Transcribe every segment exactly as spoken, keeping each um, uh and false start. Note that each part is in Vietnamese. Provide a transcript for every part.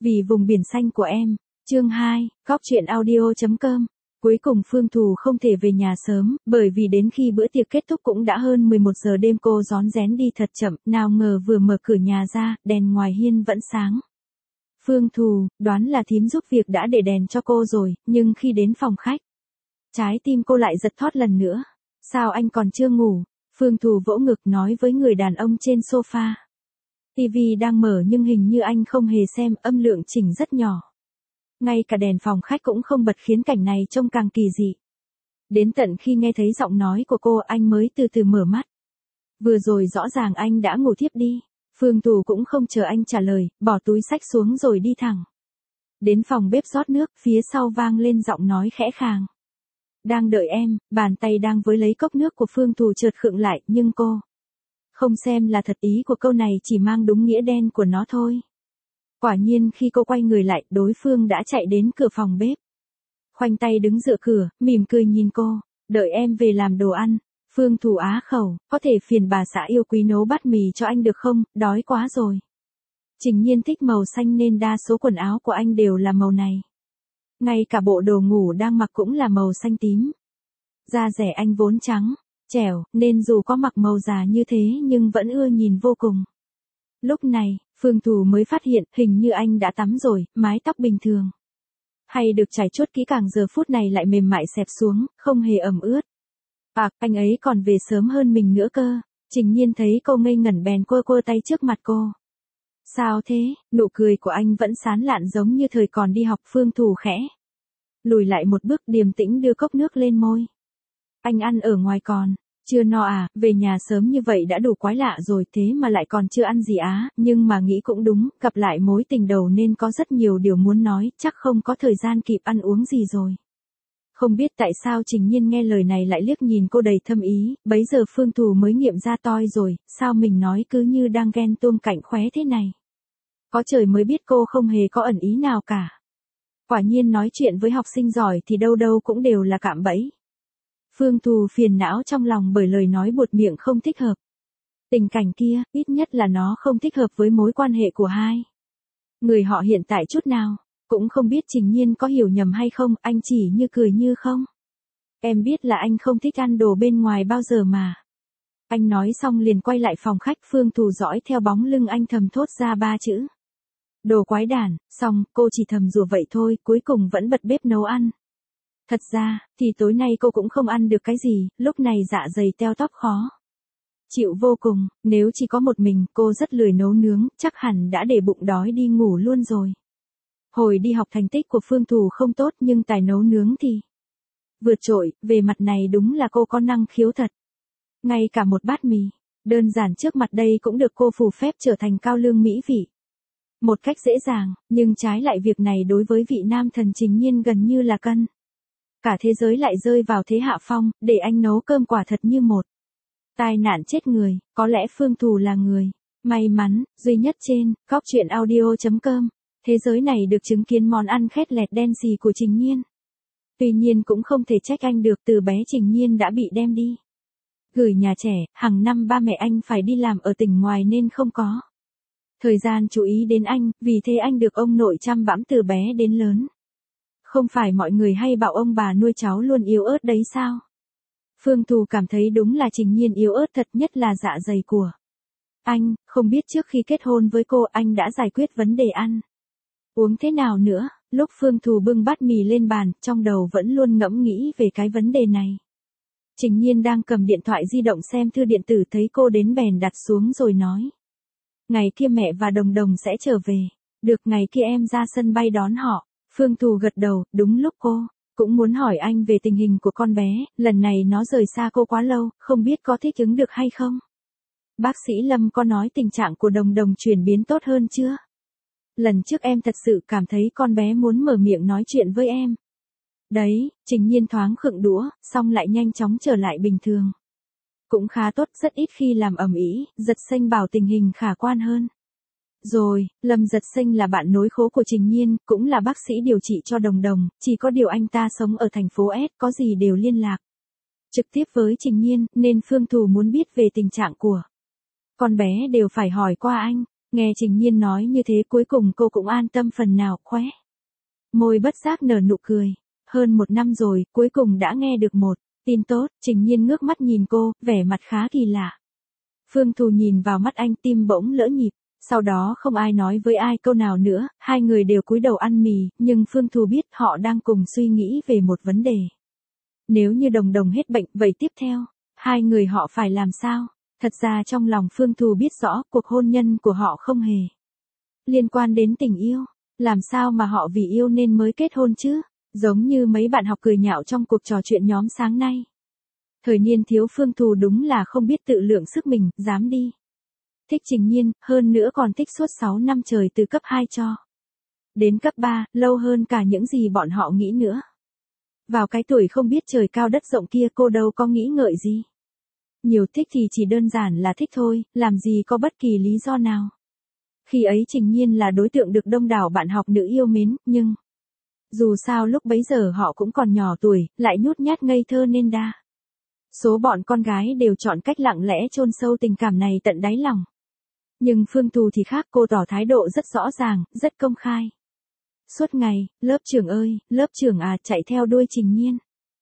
Vì vùng biển xanh của em. Chương hai, Cóc truyện audio chấm com. Cuối cùng Phương Thù không thể về nhà sớm, bởi vì đến khi bữa tiệc kết thúc cũng đã hơn mười một giờ đêm, cô rón rén đi thật chậm, nào ngờ vừa mở cửa nhà ra, đèn ngoài hiên vẫn sáng. Phương Thù, đoán là thím giúp việc đã để đèn cho cô rồi, nhưng khi đến phòng khách, trái tim cô lại giật thót lần nữa. Sao anh còn chưa ngủ? Phương Thù vỗ ngực nói với người đàn ông trên sofa. ti vi đang mở nhưng hình như anh không hề xem, âm lượng chỉnh rất nhỏ. Ngay cả đèn phòng khách cũng không bật khiến cảnh này trông càng kỳ dị. Đến tận khi nghe thấy giọng nói của cô anh mới từ từ mở mắt. Vừa rồi rõ ràng anh đã ngủ thiếp đi. Phương Thù cũng không chờ anh trả lời, bỏ túi xách xuống rồi đi thẳng. Đến phòng bếp rót nước, phía sau vang lên giọng nói khẽ khàng. Đang đợi em. Bàn tay đang với lấy cốc nước của Phương Thù chợt khựng lại, nhưng cô không xem là thật, ý của câu này chỉ mang đúng nghĩa đen của nó thôi. Quả nhiên khi cô quay người lại, đối phương đã chạy đến cửa phòng bếp. Khoanh tay đứng dựa cửa, mỉm cười nhìn cô. Đợi em về làm đồ ăn. Phương Thù á khẩu, có thể phiền bà xã yêu quý nấu bát mì cho anh được không, đói quá rồi. Trình Nhiên thích màu xanh nên đa số quần áo của anh đều là màu này. Ngay cả bộ đồ ngủ đang mặc cũng là màu xanh tím. Da dẻ anh vốn trắng, trẻo, nên dù có mặc màu già như thế nhưng vẫn ưa nhìn vô cùng. Lúc này, Phương Thù mới phát hiện hình như anh đã tắm rồi, mái tóc bình thường. Hay được chải chuốt kỹ càng giờ phút này lại mềm mại xẹp xuống, không hề ẩm ướt. À, anh ấy còn về sớm hơn mình nữa cơ. Trình Nhiên thấy cô ngây ngẩn bèn quơ quơ tay trước mặt cô. Sao thế? Nụ cười của anh vẫn sán lạn giống như thời còn đi học. Phương Thù khẽ lùi lại một bước, điềm tĩnh đưa cốc nước lên môi. Anh ăn ở ngoài còn chưa no à? Về nhà sớm như vậy đã đủ quái lạ rồi, thế mà lại còn chưa ăn gì á. Nhưng mà nghĩ cũng đúng, gặp lại mối tình đầu nên có rất nhiều điều muốn nói, chắc không có thời gian kịp ăn uống gì rồi. Không biết tại sao Trình Nhiên nghe lời này lại liếc nhìn cô đầy thâm ý, bấy giờ Phương Thù mới nghiệm ra toi rồi, sao mình nói cứ như đang ghen tuông cạnh khóe thế này. Có trời mới biết cô không hề có ẩn ý nào cả. Quả nhiên nói chuyện với học sinh giỏi thì đâu đâu cũng đều là cạm bẫy. Phương Thù phiền não trong lòng bởi lời nói buột miệng không thích hợp. Tình cảnh kia, ít nhất là nó không thích hợp với mối quan hệ của hai người họ hiện tại chút nào. Cũng không biết Trình Nhiên có hiểu nhầm hay không, anh chỉ như cười như không. Em biết là anh không thích ăn đồ bên ngoài bao giờ mà. Anh nói xong liền quay lại phòng khách. Phương Thù dõi theo bóng lưng anh thầm thốt ra ba chữ. Đồ quái đản. Xong, cô chỉ thầm rủa vậy thôi, cuối cùng vẫn bật bếp nấu ăn. Thật ra, thì tối nay cô cũng không ăn được cái gì, lúc này dạ dày teo tóp khó chịu vô cùng, nếu chỉ có một mình, cô rất lười nấu nướng, chắc hẳn đã để bụng đói đi ngủ luôn rồi. Hồi đi học thành tích của Phương Thù không tốt nhưng tài nấu nướng thì vượt trội, về mặt này đúng là cô có năng khiếu thật. Ngay cả một bát mì đơn giản trước mặt đây cũng được cô phù phép trở thành cao lương mỹ vị. Một cách dễ dàng, nhưng trái lại việc này đối với vị nam thần Trình Nhiên gần như là cân. Cả thế giới lại rơi vào thế hạ phong, để anh nấu cơm quả thật như một tai nạn chết người. Có lẽ Phương Thù là người may mắn duy nhất trên cóc truyện audio chấm com. Thế giới này được chứng kiến món ăn khét lẹt đen xì của Trình Nhiên. Tuy nhiên cũng không thể trách anh được, từ bé Trình Nhiên đã bị đem đi gửi nhà trẻ, hàng năm ba mẹ anh phải đi làm ở tỉnh ngoài nên không có thời gian chú ý đến anh, vì thế anh được ông nội chăm bẵm từ bé đến lớn. Không phải mọi người hay bảo ông bà nuôi cháu luôn yếu ớt đấy sao? Phương Thù cảm thấy đúng là Trình Nhiên yếu ớt thật, nhất là dạ dày của anh. Không biết trước khi kết hôn với cô anh đã giải quyết vấn đề ăn uống thế nào nữa. Lúc Phương Thù bưng bát mì lên bàn, trong đầu vẫn luôn ngẫm nghĩ về cái vấn đề này. Trình Nhiên đang cầm điện thoại di động xem thư điện tử, thấy cô đến bèn đặt xuống rồi nói. Ngày kia mẹ và Đồng Đồng sẽ trở về. Được, ngày kia em ra sân bay đón họ. Phương Thù gật đầu, đúng lúc cô cũng muốn hỏi anh về tình hình của con bé, lần này nó rời xa cô quá lâu, không biết có thích ứng được hay không. Bác sĩ Lâm có nói tình trạng của Đồng Đồng chuyển biến tốt hơn chưa? Lần trước em thật sự cảm thấy con bé muốn mở miệng nói chuyện với em. Đấy, Trình Nhiên thoáng khựng đũa, xong lại nhanh chóng trở lại bình thường. Cũng khá tốt, rất ít khi làm ầm ĩ. Giật Xanh bảo tình hình khả quan hơn rồi. Lâm Giật Xanh là bạn nối khố của Trình Nhiên, cũng là bác sĩ điều trị cho Đồng Đồng, chỉ có điều anh ta sống ở thành phố S, có gì đều liên lạc trực tiếp với Trình Nhiên, nên Phương Thù muốn biết về tình trạng của con bé đều phải hỏi qua anh. Nghe Trình Nhiên nói như thế cuối cùng cô cũng an tâm phần nào, khóe. Môi bất giác nở nụ cười. Hơn một năm rồi, cuối cùng đã nghe được một tin tốt. Trình Nhiên ngước mắt nhìn cô, vẻ mặt khá kỳ lạ. Phương Thù nhìn vào mắt anh, tim bỗng lỡ nhịp. Sau đó không ai nói với ai câu nào nữa, hai người đều cúi đầu ăn mì, nhưng Phương Thù biết họ đang cùng suy nghĩ về một vấn đề. Nếu như Đồng Đồng hết bệnh, vậy tiếp theo, hai người họ phải làm sao? Thật ra trong lòng Phương Thù biết rõ cuộc hôn nhân của họ không hề liên quan đến tình yêu. Làm sao mà họ vì yêu nên mới kết hôn chứ? Giống như mấy bạn học cười nhạo trong cuộc trò chuyện nhóm sáng nay. Thời niên thiếu Phương Thù đúng là không biết tự lượng sức mình, dám đi. Thích Trình Nhiên, hơn nữa còn thích suốt sáu năm trời từ cấp hai cho đến cấp ba, lâu hơn cả những gì bọn họ nghĩ nữa. Vào cái tuổi không biết trời cao đất rộng kia cô đâu có nghĩ ngợi gì. Nhiều thích thì chỉ đơn giản là thích thôi, làm gì có bất kỳ lý do nào. Khi ấy Trình Nhiên là đối tượng được đông đảo bạn học nữ yêu mến, nhưng dù sao lúc bấy giờ họ cũng còn nhỏ tuổi, lại nhút nhát ngây thơ nên đa số bọn con gái đều chọn cách lặng lẽ chôn sâu tình cảm này tận đáy lòng. Nhưng Phương Thù thì khác, cô tỏ thái độ rất rõ ràng, rất công khai. Suốt ngày, lớp trưởng ơi, lớp trưởng à, chạy theo đuôi Trình Nhiên.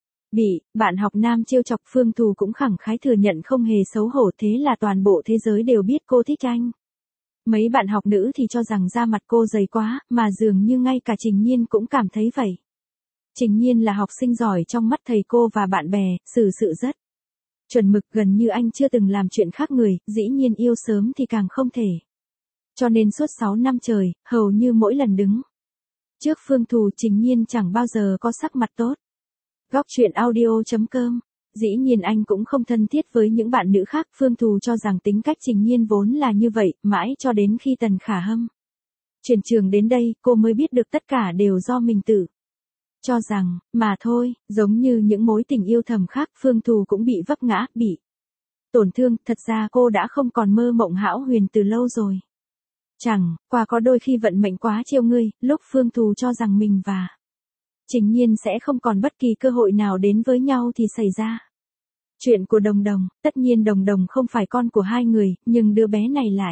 Bị bạn học nam trêu chọc, Phương Thù cũng khẳng khái thừa nhận không hề xấu hổ, thế là toàn bộ thế giới đều biết cô thích anh. Mấy bạn học nữ thì cho rằng da mặt cô dày quá, mà dường như ngay cả Trình Nhiên cũng cảm thấy vậy. Trình Nhiên là học sinh giỏi trong mắt thầy cô và bạn bè, xử sự rất chuẩn mực, gần như anh chưa từng làm chuyện khác người, dĩ nhiên yêu sớm thì càng không thể. Cho nên suốt sáu năm trời, hầu như mỗi lần đứng trước Phương Thù, Trình Nhiên chẳng bao giờ có sắc mặt tốt. Góc truyện audio chấm com. Dĩ nhiên anh cũng không thân thiết với những bạn nữ khác, Phương Thù cho rằng tính cách Trình Nhiên vốn là như vậy, mãi cho đến khi Tần Khả Hâm chuyển trường đến đây, cô mới biết được tất cả đều do mình tự cho rằng, mà thôi, giống như những mối tình yêu thầm khác, Phương Thù cũng bị vấp ngã, bị tổn thương, thật ra cô đã không còn mơ mộng hão huyền từ lâu rồi. Chẳng qua có đôi khi vận mệnh quá trêu ngươi, lúc Phương Thù cho rằng mình và Trình Nhiên sẽ không còn bất kỳ cơ hội nào đến với nhau thì xảy ra chuyện của Đồng Đồng. Tất nhiên Đồng Đồng không phải con của hai người, nhưng đứa bé này lại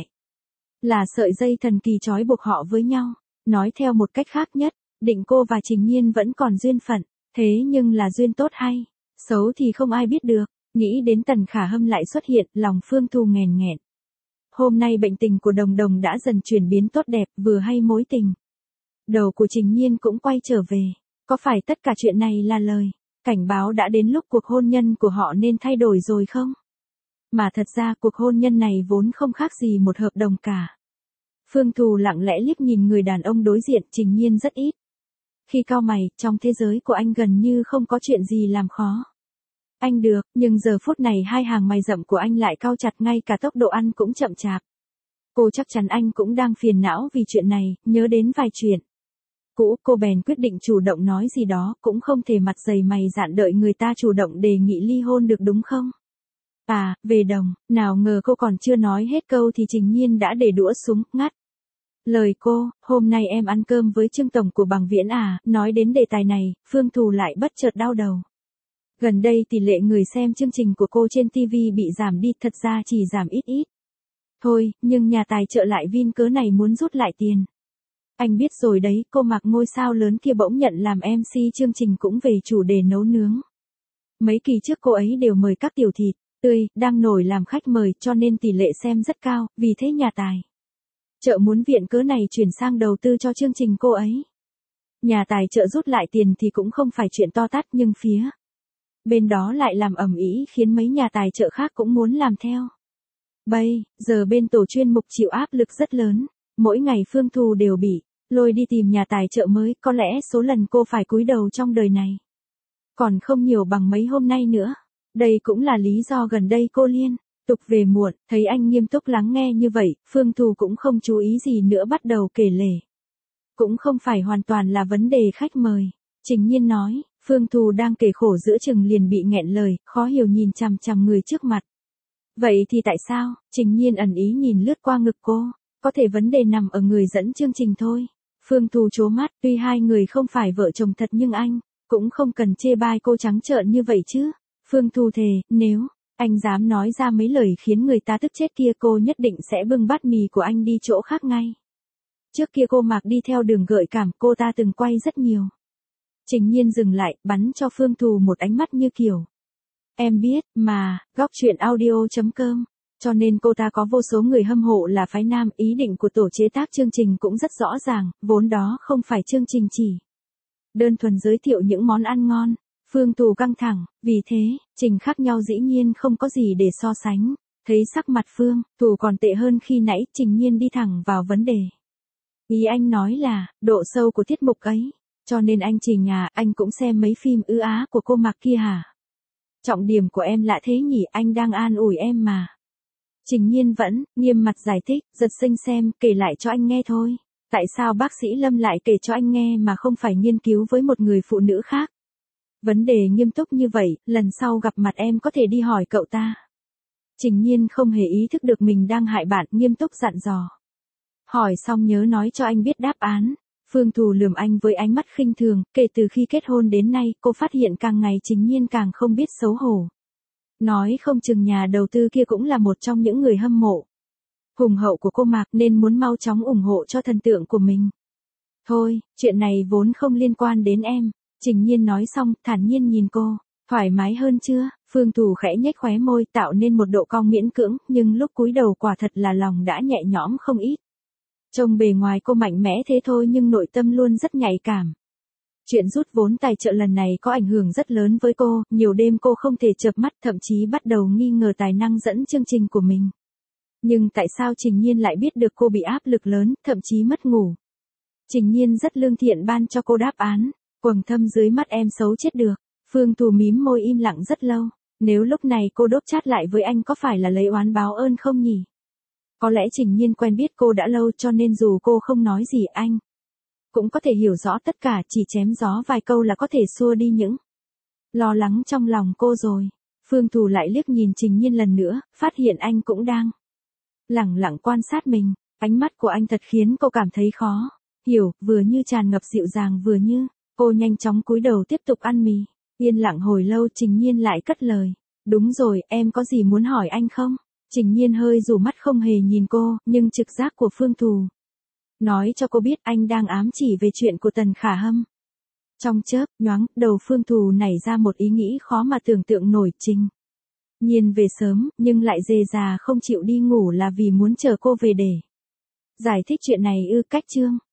là sợi dây thần kỳ trói buộc họ với nhau. Nói theo một cách khác nhất, định cô và Trình Nhiên vẫn còn duyên phận, thế nhưng là duyên tốt hay xấu thì không ai biết được. Nghĩ đến Tần Khả Hâm lại xuất hiện, lòng Phương Thù nghèn nghẹn. Hôm nay bệnh tình của Đồng Đồng đã dần chuyển biến tốt đẹp, vừa hay mối tình đầu của Trình Nhiên cũng quay trở về. Có phải tất cả chuyện này là lời cảnh báo đã đến lúc cuộc hôn nhân của họ nên thay đổi rồi không? Mà thật ra cuộc hôn nhân này vốn không khác gì một hợp đồng cả. Phương Thù lặng lẽ liếc nhìn người đàn ông đối diện, Trình Nhiên rất ít khi cau mày, trong thế giới của anh gần như không có chuyện gì làm khó anh được, nhưng giờ phút này hai hàng mày rậm của anh lại cau chặt, ngay cả tốc độ ăn cũng chậm chạp. Cô chắc chắn anh cũng đang phiền não vì chuyện này, nhớ đến vài chuyện cũ, cô bèn quyết định chủ động nói gì đó, cũng không thể mặt dày mày dạn đợi người ta chủ động đề nghị ly hôn được đúng không? À, về Đồng, nào ngờ cô còn chưa nói hết câu thì Trình Nhiên đã để đũa xuống, ngắt lời cô. Hôm nay em ăn cơm với Trương Tổng của Bằng Viễn à? Nói đến đề tài này, Phương Thù lại bất chợt đau đầu. Gần đây tỷ lệ người xem chương trình của cô trên ti vi bị giảm đi, thật ra chỉ giảm ít ít thôi, nhưng nhà tài trợ lại vin cớ này muốn rút lại tiền. Anh biết rồi đấy, cô Mặc ngôi sao lớn kia bỗng nhận làm em xê chương trình cũng về chủ đề nấu nướng. Mấy kỳ trước cô ấy đều mời các tiểu thịt tươi đang nổi làm khách mời, cho nên tỷ lệ xem rất cao, vì thế nhà tài trợ muốn viện cớ này chuyển sang đầu tư cho chương trình cô ấy. Nhà tài trợ rút lại tiền thì cũng không phải chuyện to tát, nhưng phía bên đó lại làm ầm ĩ khiến mấy nhà tài trợ khác cũng muốn làm theo. Bây giờ bên tổ chuyên mục chịu áp lực rất lớn, mỗi ngày Phương Thù đều bị lôi đi tìm nhà tài trợ mới, có lẽ số lần cô phải cúi đầu trong đời này còn không nhiều bằng mấy hôm nay nữa. Đây cũng là lý do gần đây cô liên tục về muộn. Thấy anh nghiêm túc lắng nghe như vậy, Phương Thù cũng không chú ý gì nữa, bắt đầu kể lể. Cũng không phải hoàn toàn là vấn đề khách mời. Trình Nhiên nói, Phương Thù đang kể khổ giữa chừng liền bị nghẹn lời, khó hiểu nhìn chằm chằm người trước mặt. Vậy thì tại sao? Trình Nhiên ẩn ý nhìn lướt qua ngực cô. Có thể vấn đề nằm ở người dẫn chương trình thôi. Phương Thù trố mắt, tuy hai người không phải vợ chồng thật nhưng anh cũng không cần chê bai cô trắng trợn như vậy chứ. Phương Thù thề, nếu Anh dám nói ra mấy lời khiến người ta tức chết kia, cô nhất định sẽ bưng bát mì của anh đi chỗ khác ngay. Trước kia cô Mạc đi theo đường gợi cảm, cô ta từng quay rất nhiều. Trình Nhiên dừng lại, bắn cho Phương Thù một ánh mắt như kiểu. Em biết, mà, góc truyện audio chấm com. Cho nên cô ta có vô số người hâm mộ là phái nam, ý định của tổ chế tác chương trình cũng rất rõ ràng, vốn đó không phải chương trình chỉ đơn thuần giới thiệu những món ăn ngon. Phương Thù căng thẳng, vì thế, trình khác nhau dĩ nhiên không có gì để so sánh. Thấy sắc mặt Phương Thù còn tệ hơn khi nãy, Trình Nhiên đi thẳng vào vấn đề. Ý anh nói là, độ sâu của tiết mục ấy, cho nên anh Trình à, anh cũng xem mấy phim ư á của cô Mạc kia hả? Trọng điểm của em lạ thế nhỉ, anh đang an ủi em mà. Trình Nhiên vẫn nghiêm mặt giải thích, giật sinh xem, kể lại cho anh nghe thôi. Tại sao bác sĩ Lâm lại kể cho anh nghe mà không phải nghiên cứu với một người phụ nữ khác? Vấn đề nghiêm túc như vậy, lần sau gặp mặt em có thể đi hỏi cậu ta. Trình Nhiên không hề ý thức được mình đang hại bạn, nghiêm túc dặn dò. Hỏi xong nhớ nói cho anh biết đáp án. Phương Thù lườm anh với ánh mắt khinh thường, kể từ khi kết hôn đến nay, cô phát hiện càng ngày Trình Nhiên càng không biết xấu hổ. Nói không chừng nhà đầu tư kia cũng là một trong những người hâm mộ hùng hậu của cô Mạc, nên muốn mau chóng ủng hộ cho thần tượng của mình. Thôi, chuyện này vốn không liên quan đến em. Trình Nhiên nói xong, thản nhiên nhìn cô. Thoải mái hơn chưa? Phương Thù khẽ nhếch khóe môi, tạo nên một độ cong miễn cưỡng, nhưng lúc cúi đầu quả thật là lòng đã nhẹ nhõm không ít. Trông bề ngoài cô mạnh mẽ thế thôi nhưng nội tâm luôn rất nhạy cảm. Chuyện rút vốn tài trợ lần này có ảnh hưởng rất lớn với cô, nhiều đêm cô không thể chợp mắt, thậm chí bắt đầu nghi ngờ tài năng dẫn chương trình của mình. Nhưng tại sao Trình Nhiên lại biết được cô bị áp lực lớn, thậm chí mất ngủ? Trình Nhiên rất lương thiện ban cho cô đáp án, quầng thâm dưới mắt em xấu chết được. Phương Thù mím môi im lặng rất lâu, nếu lúc này cô đốt chát lại với anh có phải là lấy oán báo ơn không nhỉ? Có lẽ Trình Nhiên quen biết cô đã lâu cho nên dù cô không nói gì anh cũng có thể hiểu rõ tất cả, chỉ chém gió vài câu là có thể xua đi những lo lắng trong lòng cô rồi. Phương Thù lại liếc nhìn Trình Nhiên lần nữa, phát hiện anh cũng đang lẳng lặng quan sát mình. Ánh mắt của anh thật khiến cô cảm thấy khó hiểu, vừa như tràn ngập dịu dàng vừa như. Cô nhanh chóng cúi đầu tiếp tục ăn mì. Yên lặng hồi lâu Trình Nhiên lại cất lời. Đúng rồi, em có gì muốn hỏi anh không? Trình Nhiên hơi rủ mắt không hề nhìn cô, nhưng trực giác của Phương Thù nói cho cô biết anh đang ám chỉ về chuyện của Tần Khả Hâm. Trong chớp nhoáng, đầu Phương Thù nảy ra một ý nghĩ khó mà tưởng tượng nổi. Trình Nhiên về sớm, nhưng lại dề già không chịu đi ngủ là vì muốn chờ cô về để giải thích chuyện này ư? Cách chương